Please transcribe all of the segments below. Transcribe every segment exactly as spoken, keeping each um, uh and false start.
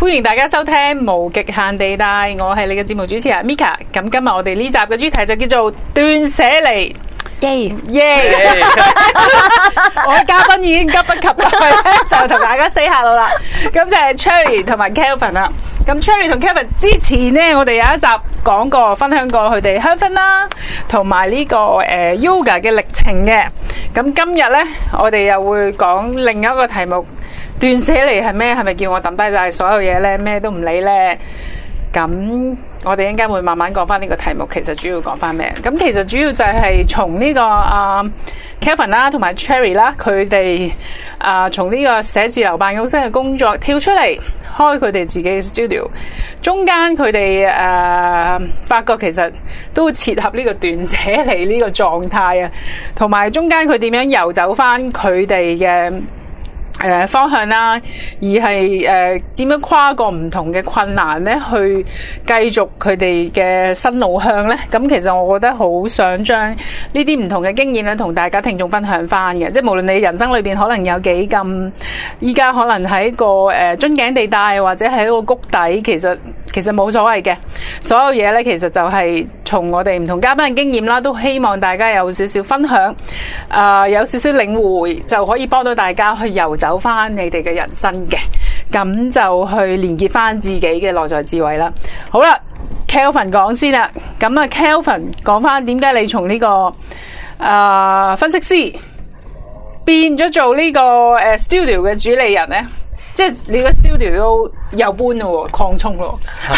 歡迎大家收聽無極限地帶，我係你嘅節目主持人 Mika。咁今日我哋呢集嘅主題就叫做斷捨離。耶耶！我嘅嘉賓已經急不及待就同大家 say hello 啦。咁就係 Cherry 同埋 Kelvin 啦。咁 Cherry 同 Kelvin 之前呢，我哋有一集講過，分享過佢哋香薰啦，同埋呢個誒 Yoga 嘅歷程嘅。咁今日呢，我哋又會講另一個題目。斷捨離係咩？係咪叫我抌低晒所有嘢呢？咩都唔理呢？咁我哋應該會慢慢講翻呢個題目。其實主要講翻咩？咁其實主要就係從呢個啊 Kelvin 啦，同埋 Cherry 啦，佢哋啊從呢個寫字樓辦公室嘅工作跳出嚟，開佢哋自己嘅 studio。中間佢哋誒發覺其實都切合呢個斷捨離呢個狀態啊，同埋中間佢點樣遊走翻佢哋嘅誒、呃、方向啦，而係誒點樣跨過唔同嘅困難咧，去繼續佢哋嘅新路向咧。咁其實我覺得好想將呢啲唔同嘅經驗咧，同大家聽眾分享翻嘅。即係無論你人生裏邊可能有幾咁，依家可能喺個誒樽頸地帶，或者喺一個谷底，其實其實冇所謂嘅。所有嘢咧，其實就係從我哋唔同嘉賓嘅經驗啦，都希望大家有少少分享，啊、呃、有少少領會，就可以幫到大家去遊走翻你哋嘅人生嘅，咁就去連結翻自己嘅內在智慧啦。好啦 Kelvin 講先啦，咁啊 Kelvin 講翻點解你從呢、這個誒、呃、分析師變咗做呢、這個誒、呃、studio 嘅主理人咧？即係你個 studio 都又搬咯，擴充咯，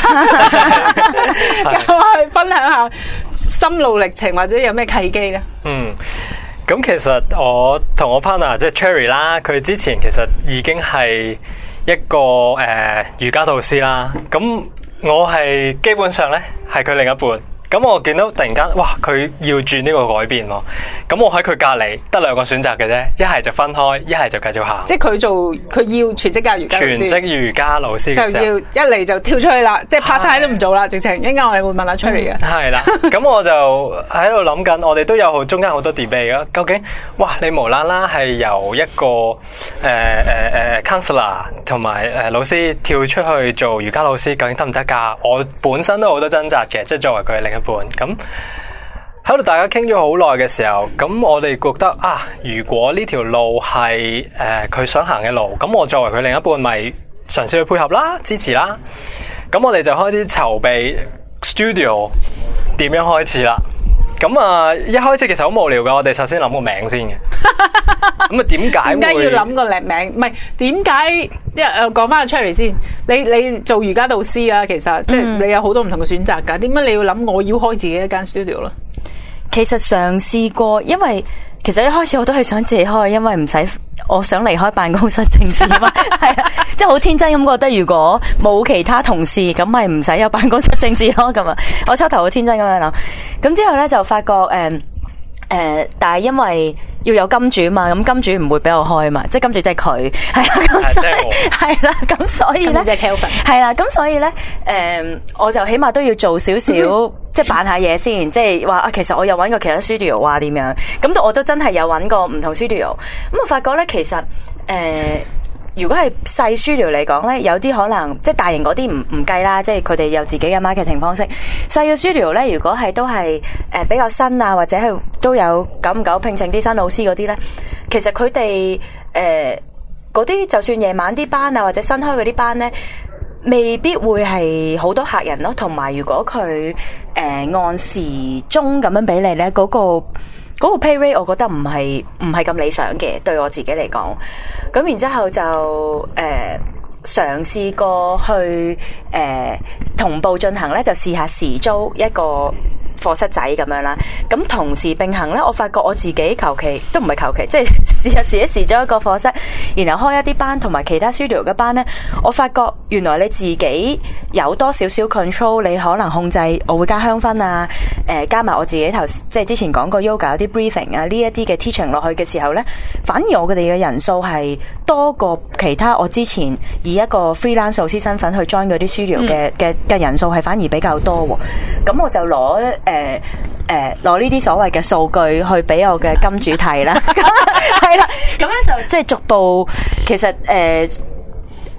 咁我去分享下心路歷程或者有咩契機咧？ 嗯。咁其實我同我 partner 即係 Cherry 啦，佢之前其實已經係一個誒、呃、瑜伽導師啦。咁我係基本上咧係佢另一半。咁我見到突然間，哇！佢要轉呢個改變喎。咁我喺佢隔離得兩個選擇嘅啫，一係就分開，一係就繼續行。 即係佢做，佢要全職教瑜伽老師。全職瑜伽老師嘅時候， 就要一嚟就跳出去啦，即係 part time 都唔做啦，直情。一陣間我哋會問下 Cherry 嘅。係啦， 咁我就喺度諗緊，我哋都有好中間好多 debate 㗎。究竟，哇！你無啦啦係由一個誒誒誒 counselor 同埋誒老師跳出去做瑜伽老師，究竟得唔得㗎？我本身都好多掙扎嘅，即係作為佢嘅另一半。咁喺度大家傾咗好耐嘅時候，咁我哋覺得啊，如果呢條路係誒佢想行嘅路，咁我作為佢另一半，咪嘗試去配合啦，支持啦。咁我哋就開始籌備 studio 點樣開始啦。咁啊，一開始其實好無聊噶，我哋首先諗個名先嘅。咁啊，點解？點解要諗個靚名？唔係點解？一誒講翻個 Cherry 先。你你做瑜伽導師啊，其實、嗯、即係你有好多唔同嘅選擇噶。點解你要諗我要開自己一間 studio 咧？ 其實嘗試過，因為其實一開始我都係想自己開，因為唔使我想離開辦公室政治嘛。係啊，即係好天真咁覺得，如果冇其他同事，咁咪唔使有辦公室政治咯。咁啊，我初頭好天真咁樣諗，咁之後咧就發覺誒。嗯誒、呃，但係因為要有金主嘛，咁金主唔會俾我開嘛，即係金主即係佢，係啦，咁所以係啦，咁所以咧，即係 Kelvin， 係啦，咁所以咧，誒、呃，我就起碼都要做少少，即係扮下嘢先，即係話啊，其實我有搵過其他 studio 啊，點樣，咁我都真係有搵過唔同 studio，咁我發覺咧，其實誒。呃如果係細 studio 嚟講咧，有啲可能即係大型嗰啲唔唔計啦，即係佢哋有自己嘅 marketing 方式。細嘅 studio 咧，如果係都係誒比較新啊，或者係都有久唔久聘請啲新老師嗰啲咧，其實佢哋誒嗰啲就算夜晚啲班啊，或者新開嗰啲班咧，未必會係好多客人咯。同埋如果佢誒、呃、按時鐘咁樣俾你咧，嗰、嗰個。嗰個 pay rate 我覺得唔係唔係咁理想嘅，對我自己嚟講。咁然之後就誒嘗試過去誒、呃、同步進行咧，就試下時租一個課室仔咁樣啦。咁同時並行咧，我發覺我自己求其都唔係求其，即係試下試一試咗一個課室，然後開一啲班，同埋其他 studio 嘅班咧，我發覺原來你自己有多少少 control， 你可能控制我會加香薰啊，誒、呃、加埋我自己頭即係之前講過 yoga 有啲 briefing 啊呢一啲嘅 teaching 落去嘅時候咧，反而我哋嘅人數係多過其他我之前以一個 freelance 老師身份去 join 嗰啲 studio 嘅嘅嘅人數係反而比較多喎。咁我就攞誒。呃誒，攞呢啲所謂嘅數據去俾我嘅金主睇啦，係啦，咁樣就即係逐步，其實誒誒、呃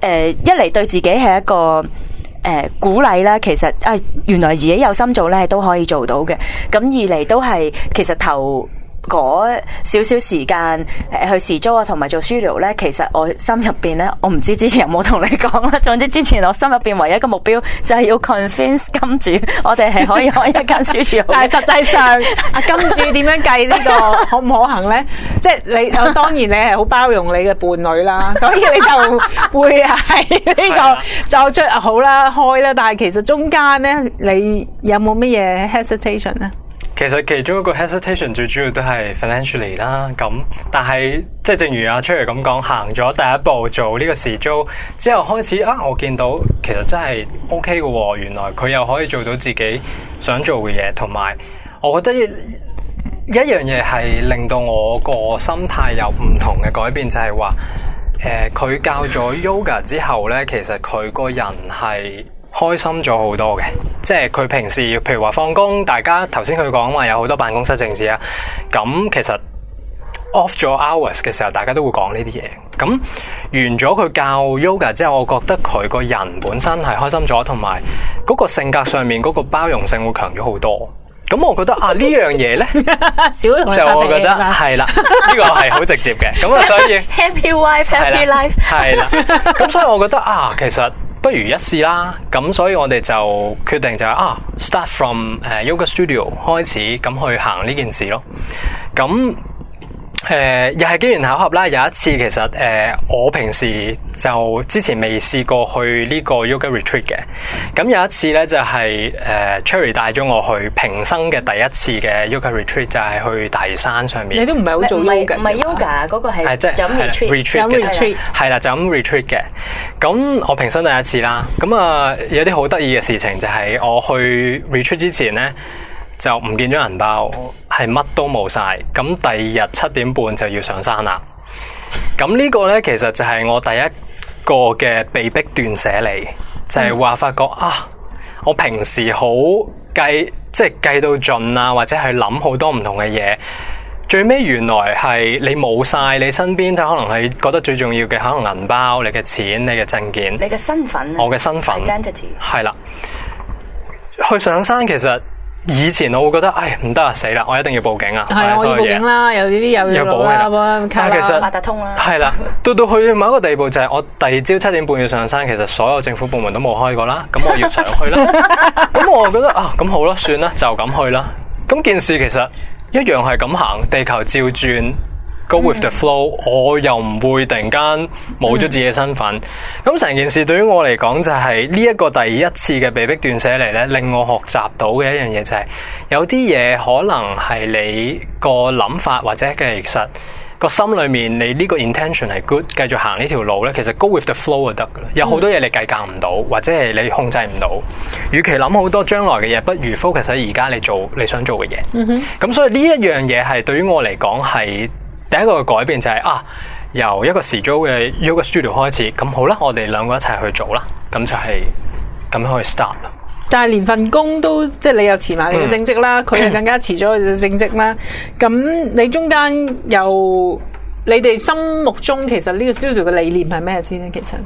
誒一嚟對自己係一個誒、呃、鼓勵啦，其實啊、呃、原來自己有心做咧都可以做到嘅。咁二嚟都係其實頭嗰少少時間誒去時租啊，同埋做 studio 咧，其實我心入邊咧，我唔知之前有冇同你講啦。總之之前我心入邊唯一一個目標就係要 convince 金主，我哋係可以開一間 studio。 但係實際上，阿金主點樣計呢個可唔可行咧？即係你，當然你係好包容你嘅伴侶啦，所以你就會係呢個作出好啦開啦。但係其實中間咧，你有冇乜嘢 hesitation 咧？ 其實其中一個 hesitation 最主要都係 financially 啦，咁但係即係正如阿 Cherry 咁講，行咗第一步做呢個時租之後開始啊，我見到其實真係 OK 嘅喎，原來佢又可以做到自己想做嘅嘢，同埋我覺得一樣嘢係令到我個心態有唔同嘅改變，就係話誒佢教咗 yoga 之後咧，其實佢個人係開心咗好多嘅，即係佢平時譬如話放工，大家頭先佢講話有好多辦公室政治啊，咁其實 off 咗 hours 嘅時候，大家都會講呢啲嘢。咁完咗佢教 yoga 之後，我覺得佢個人本身係開心咗，同埋嗰個性格上面嗰個包容性會強咗好多。咁我覺得啊呢樣嘢咧，就我覺得係啦，呢個係好直接嘅。咁啊，所以 happy wife happy life 係啦。咁所以我覺得啊，其實不如一試啦。咁所以我哋就決定就係啊 ，start from 誒 yoga studio 開始咁去行呢件事咯。咁誒、呃，又係機緣巧合啦。有一次其實誒、呃，我平時就之前未試過去呢個 yoga retreat 嘅。咁有一次咧就係、是、誒、呃、Cherry 帶咗我去平生嘅第一次嘅 yoga retreat， 就係去大嶼山上面。 你都唔係好做 yoga， 唔係 yoga 嗰個係即係就咁 retreat， 係啦，就咁 retreat 嘅。咁我平生第一次啦。咁啊有啲好得意嘅事情就係我去 retreat 之前咧，就唔見咗銀包，係乜都冇晒。咁第二日七點半就要上山啦。咁呢個呢，其實就係我第一個嘅被逼斷捨離，就係、是、話發覺啊，我平時好計，即係計到盡啊，或者係諗好多唔同嘅嘢，最尾原來係你冇晒，你身邊就可能係覺得最重要嘅，可能銀包、你嘅錢、你嘅證件、 你嘅身份、 我嘅身份 identity 係啦。去上山其實。以前我會覺得，唉唔得啊，死啦！我一定要報警啊！ 係啊，我要報警啦，有呢啲有要報啦， 但係其實八達通啦， 係啦，到到去某一個地步就係我第二朝七點半要上山，其實所有政府部門都冇開過啦，咁我要上去啦。咁我覺得啊，咁好啦，算啦，就咁去啦。咁件事其實一樣係咁行，地球照轉。Go with the flow，嗯、我又唔會突然間冇咗自己嘅身份。咁成、嗯、件事對於我嚟講就係呢一個第一次嘅被逼斷捨離咧，令我學習到嘅一樣嘢就係、是、有啲嘢可能係你個諗法或者其實個心裏面你呢個 intention 係 good， 繼續行呢條路咧，其實 go with the flow 就得噶啦。有好多嘢你計較唔到，或者係你控制唔到。與其諗好多將來嘅嘢，不如 focus 喺而家你做你想做嘅嘢。咁、嗯、哼所以呢一樣嘢係對於我嚟講係。第一個嘅改變就係、是、啊，由一個時租嘅 yoga studio 開始，咁好啦，我哋兩個一齊去做啦，咁就係咁樣可以 start 啦。 但係連份工都即係你又辭埋你嘅正職啦，佢又、嗯、更加辭咗佢嘅正職啦。咁你中間又你哋心目中其實呢個 studio 嘅理念係咩先咧？其實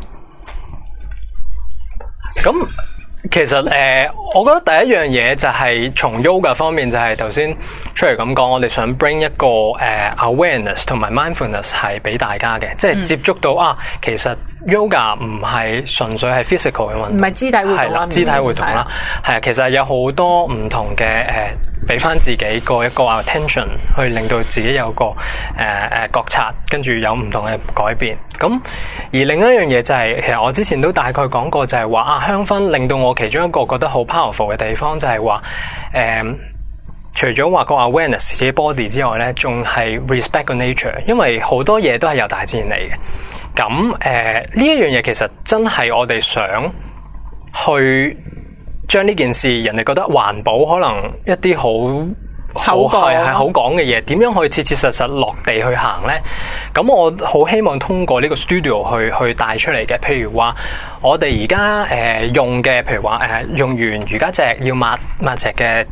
咁。其實誒、呃，我覺得第一樣嘢就係從 yoga 方面，就係頭先出嚟咁講，我哋想 bring 一個誒、呃、awareness 同埋 mindfulness 係俾大家嘅，即係接觸到、嗯、啊，其實 yoga 唔係純粹係 physical 嘅運動， 唔係肢體活動啦，係啦， 肢體活動啦，係啊，其實有好多唔同嘅誒。呃俾翻自己個一個 attention， 去令到自己有個誒誒、呃、覺察，跟住有唔同嘅改變。咁而另一樣嘢就係、是，其實我之前都大概講過，就係話啊，香薰令到我其中一個覺得好 powerful 嘅地方，就係話誒，除咗話個 awareness 自己 body 之外咧，仲係 respect 個 nature， 因為好多嘢都係由大自然嚟嘅。咁誒呢一樣嘢其實真係我哋想去。將呢件事，人哋覺得環保可能一啲好好係係好講嘅嘢，點樣可以切切實實落地去行呢？咁我好希望通過呢個 studio 去去帶出嚟嘅。譬如話，我哋而家誒用嘅，譬如話誒、呃、用完瑜伽席要抹抹席嘅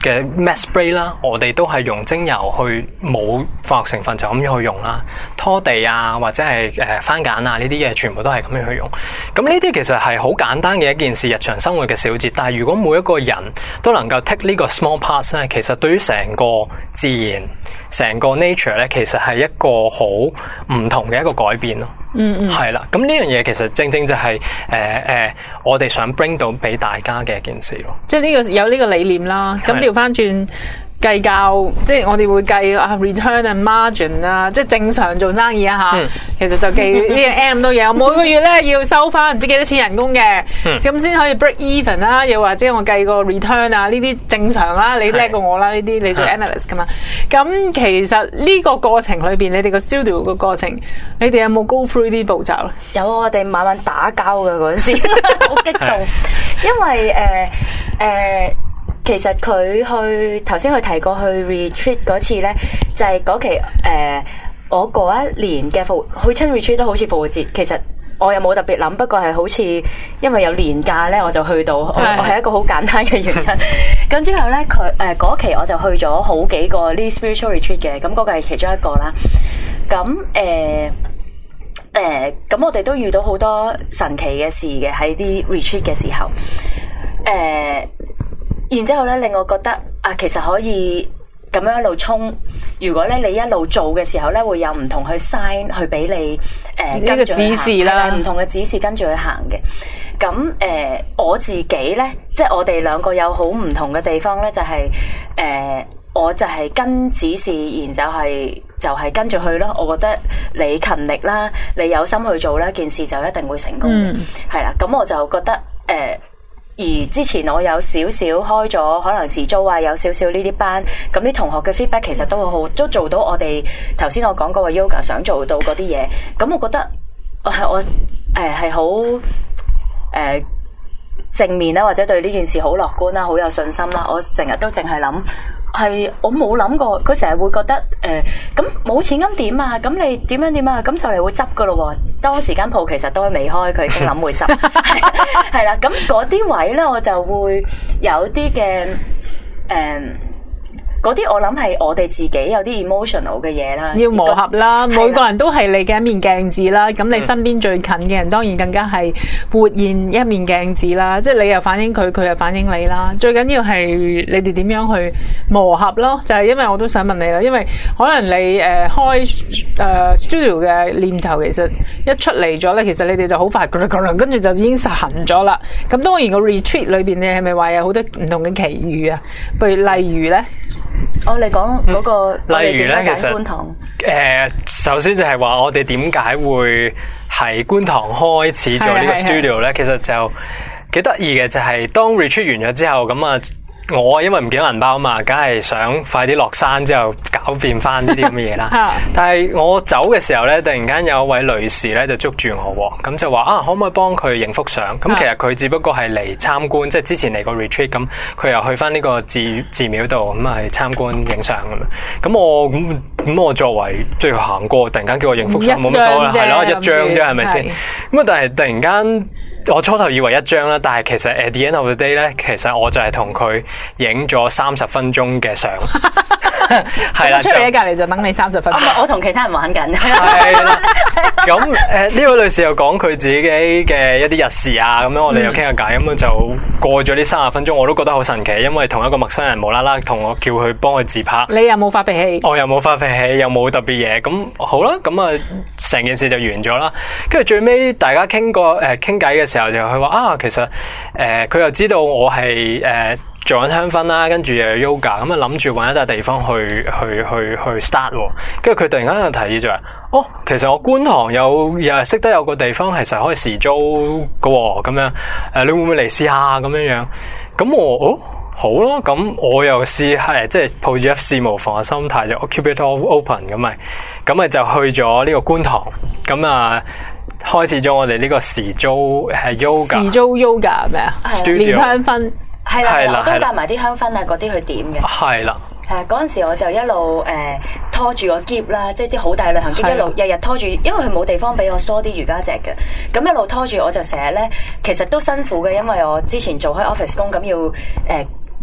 嘅 mask spray 啦，我哋都係用精油去冇化學成分就咁樣去用啦。拖地啊，或者係誒番梘啊呢啲嘢，全部都係咁樣去用。咁呢啲其實係好簡單嘅一件事，日常生活嘅小節。但係如果每一個人都能夠 take 呢個 small parts 咧，其實對於成個自然、成個 nature 咧，其實係一個好唔同嘅一個改變咯。嗯嗯，係啦。咁呢樣嘢其實正正就係誒誒，我哋想 bring 到俾大家嘅一件事咯。 即係呢個有呢個理念啦。咁調翻轉計較，即係我哋會計啊 return 啊 margin 啊，即係正常做生意啊吓。嗯、其實就計呢個 M 都有，每個月咧要收翻唔知幾多錢人工嘅，咁先、嗯、可以 break even 啦。又或者我計個 return 啊，呢啲正常啦。你叻過我啦，呢啲你做 analyst 噶嘛。咁其實呢個過程裏邊，你哋個 studio 個過程，你哋有冇 go through 呢啲步驟咧？ 有，我哋晚晚打交嘅嗰陣時，好激動，因為誒誒。呃呃其實佢去頭先佢提過去 retreat 嗰次咧，就係、是、嗰期誒、呃，我嗰一年嘅復去親 retreat 都好似復活節。其實我又冇特別諗，不過係好似因為有年假咧，我就去到。我我係一個好簡單嘅原因。咁之後咧，佢誒嗰期我就去咗好幾個呢 spiritual retreat 嘅，咁嗰個係其中一個啦。咁誒誒，咁、呃呃、我哋都遇到好多神奇嘅事嘅喺啲 retreat 嘅時候，誒、呃。然之後咧，令我覺得啊，其實可以咁樣一路衝。如果咧你一路做嘅時候咧，會有唔同去 sign 去俾你誒跟住指示啦，唔同嘅指示跟住去行嘅。咁誒、呃，我自己咧，即係我哋兩個有好唔同嘅地方咧，就係、是、誒、呃，我就係跟指示，然就係、是、就係、是、跟住去咯。我覺得你勤力啦，你有心去做咧，件事就一定會成功嘅。係啦、嗯，咁我就覺得誒。呃而之前我有少少開咗可能時租啊，有少少呢啲班，咁啲同學嘅 feedback 其實都會好，都做到我哋頭先我講過嘅 yoga 想做到嗰啲嘢。咁我覺得我係我誒係好誒正面啦，或者對呢件事好樂觀啦，好有信心啦。我成日都淨係諗。係我冇諗過，佢成日會覺得誒，咁、呃、冇錢咁點啊？咁你點樣點啊？咁就嚟會執噶咯。當時間鋪其實都未開，佢已經諗會執，係啦。咁嗰啲位咧，我就會有啲嘅誒，嗰啲我諗係我哋自己有啲 emotional 嘅嘢啦， 要磨合啦。每個人都係你嘅一面鏡子啦。咁你身邊最近嘅人，當然更加係活現一面鏡子啦。即係你又反映佢，佢又反映你啦。最緊要係你哋點樣去磨合咯。就係因為我都想問你啦，因為可能你誒開誒 studio 嘅念頭，其實一出嚟咗咧，其實你哋就好快跟住就已經實行咗啦。咁當然個 retreat 裏邊，你係咪話有好多唔同嘅奇遇啊？譬如例如咧。 我嚟講嗰個， 例如咧，其實觀塘誒，首先就係話我哋點解會喺觀塘開始做呢個 studio 咧？其實就幾得意嘅，就係當 retreat 完咗之後，咁啊。我因為唔見到銀包嘛，梗係想快啲落山之後搞掂翻呢啲咁嘅嘢啦。但係我走嘅時候咧，突然間有一位女士咧就捉住我，咁就話啊，可唔可以幫佢影幅相？咁其實佢只不過係嚟參觀，即係之前嚟個 retreat，咁佢又去翻呢個寺寺廟度，咁啊係參觀影相咁樣。咁我咁咁我作為即係行過，突然間叫我影幅相，冇乜所謂，係咯，一張啫，係咪先？咁啊，但係突然間。我初頭以為一張啦，但係其實 at the end of the day 咧，其實我就係同佢影咗三十分鐘嘅相，係啦， 出嚟喺隔籬就等你三十分鐘。 我同其他人玩緊。 係啦，咁誒呢位女士又講佢自己嘅一啲日事啊，咁樣我哋又傾下偈，咁樣就過咗呢三十分鐘，我都覺得好神奇，因為同一個陌生人無啦啦同我叫佢幫佢自拍， 你又冇發脾氣， 我又冇發脾氣，又冇特別嘢，咁好啦，咁啊成件事就完咗啦。跟住最尾大家傾過誒傾偈嘅時候就佢話啊，其實誒佢、呃、又知道我係誒、呃、做緊香薰啦，跟住又有 yoga，咁啊諗住揾一笪地方去去去去 start，跟住佢突然間就提議咗，哦，其實我觀塘有又係識得有個地方其實可以時租噶，咁樣誒你會唔會嚟試下咁樣樣？咁我哦好咯，咁我又試係即係抱住一試無妨嘅心態就 keep it all open 咁咪，咁咪就去咗呢個觀塘，咁啊。開始咗我哋呢個時租係 yoga， 時租 yoga 咩啊？連香薰係啦，我都帶埋啲香薰啊嗰啲去點嘅。 係啦， 係嗰陣時我就一路誒、呃、拖住個篋啦，即係啲好大旅行篋，一路日日拖住，因為佢冇地方俾我梳啲瑜伽席嘅，咁一路拖住我就成日咧，其實都辛苦嘅，因為我之前做開 office 工，咁要誒。呃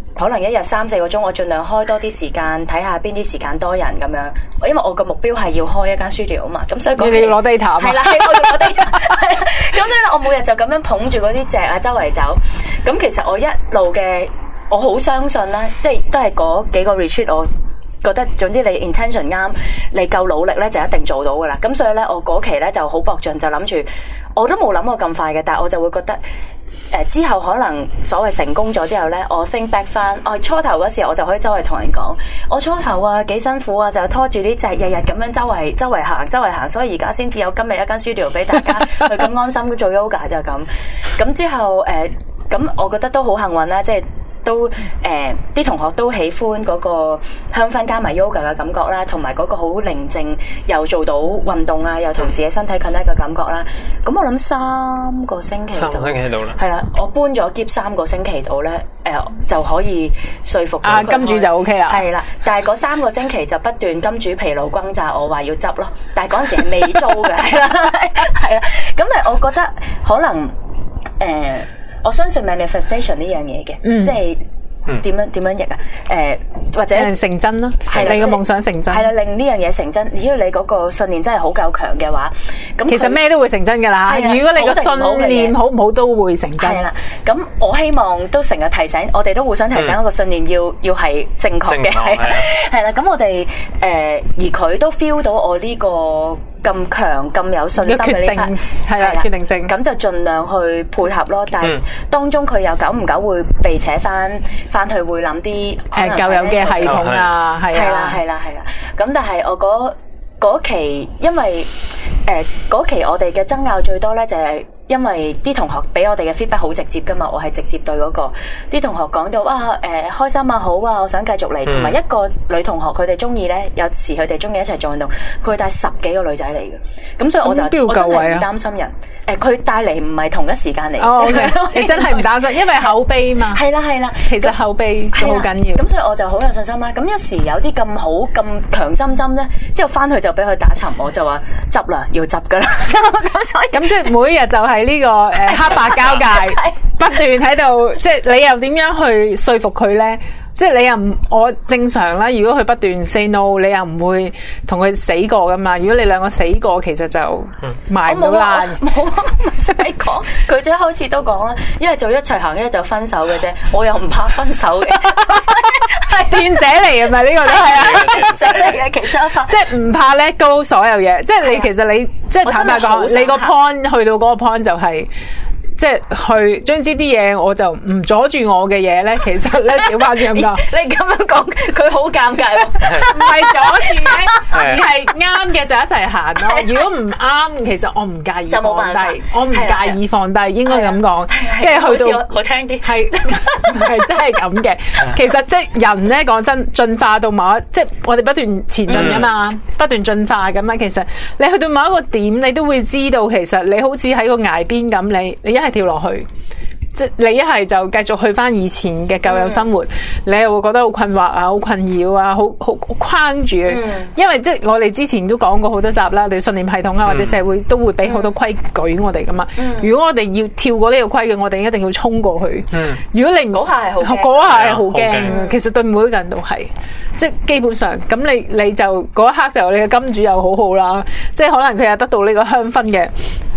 可能一日三四個鐘，我盡量開多啲時間睇下邊啲時間多人咁樣。因為我個目標係要開一間 studio 啊嘛，咁所以嗰你要攞 data 係啦，係我要攞 data， 係啦。咁所以咧，我每日就咁樣捧住嗰啲隻啊，周圍走。咁其實我一路嘅，我好相信啦，即係都係嗰幾個 retreat， 我覺得總之你 intention 啱，你夠努力咧就一定做到噶啦。咁所以咧，我嗰期咧就好搏盡，就諗住我都冇諗過咁快嘅，但係我就會覺得。誒之後可能所謂成功咗之後咧，我 think back 翻，我初頭嗰時我就可以周圍同人講，我初頭啊幾辛苦啊，就拖住呢隻日日咁樣周圍周圍行周圍行，所以而家先至有今日一間 studio 俾大家去咁安心做 yoga 就咁。咁之後誒，咁、呃、我覺得都好幸運啦，即係。都誒啲、呃、同學都喜歡嗰個香薰加埋 yoga 嘅感覺啦，同埋嗰個好寧靜又做到運動啊，又同自己身體 connect 嘅感覺啦。咁我諗三個星期， 三個星期到啦。 係啦，我搬咗喼三個星期到咧，誒、呃、就可以說服啊金主就 OK 啦。 係啦，但係嗰三個星期就不斷金主疲勞轟炸我話要執咯，但係嗰陣時係未租嘅，係啦，係啦。咁但係我覺得可能誒。呃我相信 manifestation 呢樣嘢嘅，嗯、即係點樣點樣譯啊？誒、呃、或者成真咯，係你嘅夢想成真， 係啦，令呢樣嘢成真。只要你嗰個信念真係好夠強嘅話，咁其實咩都會成真㗎啦。如果你個信念好唔好都會成真。係啦， 咁我希望都成日提醒，我哋都互相提醒一個信念要、嗯、要係正確嘅，係係啦。咁我哋誒、呃、而佢都 feel 到我呢、這個。咁強咁有信心嘅呢 part 係啦，決定性咁就盡量去配合咯。但係當中佢又久唔久會被扯翻翻去，會諗啲誒舊有嘅系統啊，係係啦係啦係啦。咁但係我嗰嗰期，因為誒嗰期我哋嘅爭拗最多咧，就係因為啲同學俾我哋嘅 feedback 好直接噶嘛，我係直接對嗰個啲同學講到啊誒開心啊好啊，我想繼續嚟。同埋一個女同學佢哋中意咧，有時佢哋中意一齊做運動，佢帶十幾個女仔嚟嘅，咁所以我就我真係唔擔心人。誒佢帶嚟唔係同一時間嚟， 哦，你真係唔擔心，因為口碑嘛。係啦係啦，其實口碑都好緊要。 咁所以我就好有信心啦。咁一時有啲咁好咁強心針咧，之後翻去就俾佢打沉，我就話執啦，要執噶啦。 咁即係每日就係呢個誒黑白交界，不斷喺度，即係你又點樣去說服佢咧？即係你又唔，我正常啦。如果佢不斷 say no， 你又唔會同佢死過噶嘛。如果你兩個死過，其實就埋唔到爛。 冇啊，唔使講，佢一開始都講啦，一係就一齊行，一係就分手嘅啫。我又唔怕分手嘅， 斷捨離係咪呢個都係啊？ 斷捨離嘅其中一法， 即係唔怕 let go 所有嘢。即係你其實你即係坦白講，你個 point 去到嗰個 point 就係。即係去，總之啲嘢我就唔阻住我嘅嘢咧。其實咧，調翻轉咁講， 你咁樣講，佢好尷尬喎。 唔係阻住嘅，而係啱嘅就一齊行咯。如果唔啱，其實我唔介意就冇辦法， 我唔介意放低，應該咁講。跟住去到好聽啲， 係唔係真係咁嘅？其實即係人咧，講真，進化到某一，即係我哋不斷前進噶嘛，不斷進化咁啊。其實你去到某一個點，你都會知道，其實你好似喺個崖邊咁，你你一係跳落去，即係你一係就繼續去翻以前嘅舊有生活，嗯、你又會覺得好困惑啊，好困擾啊，好好框住。嗯、因為即係我哋之前都講過好多集啦，對信念系統啊，或者社會都會俾好多規矩我哋噶嘛。嗯、如果我哋要跳過呢個規矩，我哋一定要衝過去。嗯、如果你唔嗰下係好， 嗰下係好驚。其實對每一個人都係，即係基本上咁你你就嗰一刻就你嘅金主又好好啦，即係可能佢又得到呢個香薰嘅。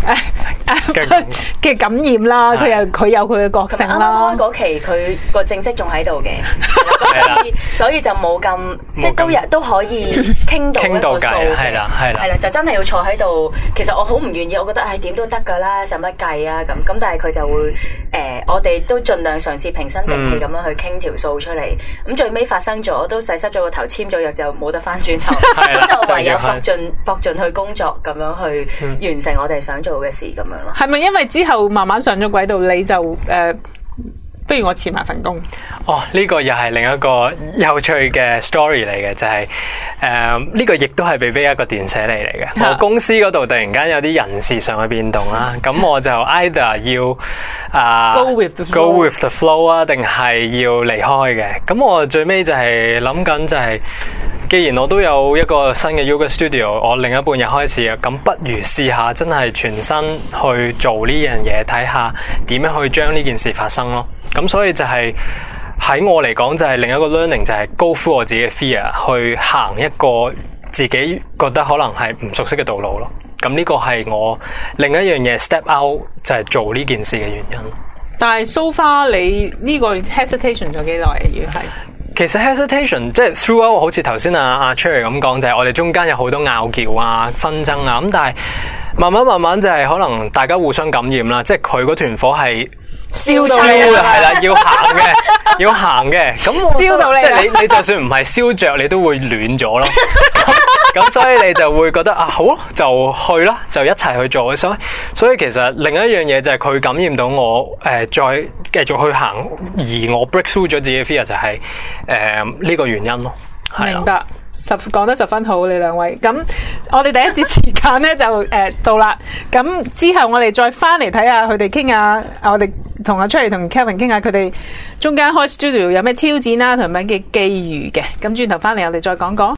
嘅感染啦，佢又佢有佢嘅覺性啦。 啱啱嗰期佢個正職仲喺度嘅，所以所以就冇咁即係都日都可以傾到一個數嘅， 係啦係啦， 係啦就真係要坐喺度。其實我好唔願意，我覺得唉點都得㗎啦，使乜計啊咁咁，但係佢就會誒，我哋都盡量嘗試平心靜氣咁樣去傾條數出嚟。咁最尾發生咗，都洗濕咗個頭，簽咗約就冇得翻轉頭，咁就唯有搏盡搏盡去工作咁樣去完成我哋想做嘅事咁樣咯。 係咪因為之後慢慢上咗軌道，你就誒、呃，不如我辭埋份工？ 哦，呢、這個又係另一個有趣嘅 story 嚟嘅，就係誒呢個亦都係被逼一個斷捨離嚟嘅。我公司嗰度突然間有啲人事上嘅變動啦，咁我就 either 要啊、呃、 go with the go with the flow 啊，定係要離開嘅。咁我最尾就係諗緊就係、是。既然我都有一個新嘅 yoga studio， 我另一半又開始啊，咁不如試下真係全身去做呢樣嘢，睇下點樣去將呢件事發生咯。咁所以就係喺我嚟講就係另一個 learning， 就係 go through 我自己嘅 fear 去行一個自己覺得可能係唔熟悉嘅道路咯。咁呢個係我另一樣嘢 step out 就係做呢件事嘅原因。 但係 so far 你呢個 hesitation 咗幾耐啊？要係其實 hesitation 即係 throughout， 好似頭先阿阿 Cherry 咁講，就係、是、我哋中間有好多拗撬啊、紛爭啊，咁但係慢慢慢慢就係可能大家互相感染啦，即係佢嗰團火係燒到你啦，係啦，要行嘅，要行嘅，咁燒到你，即係你你就算唔係燒着，你都會暖咗咯。咁所以你就會覺得啊，好就去啦，就一齊去做。所以所以其實另一樣嘢就係佢感染到我，誒、呃、再繼續去行，而我 break through 咗自己嘅 fear 就係誒呢個原因咯。 明白，十講得十分好，你兩位。咁我哋第一節時間咧就誒、呃、到啦。咁之後我哋再翻嚟睇下佢哋傾下，我哋同阿 Cherry 同 Kelvin 傾下佢哋中間開 studio 有咩挑戰啦，同埋嘅機遇嘅。咁轉頭翻嚟我哋再講講。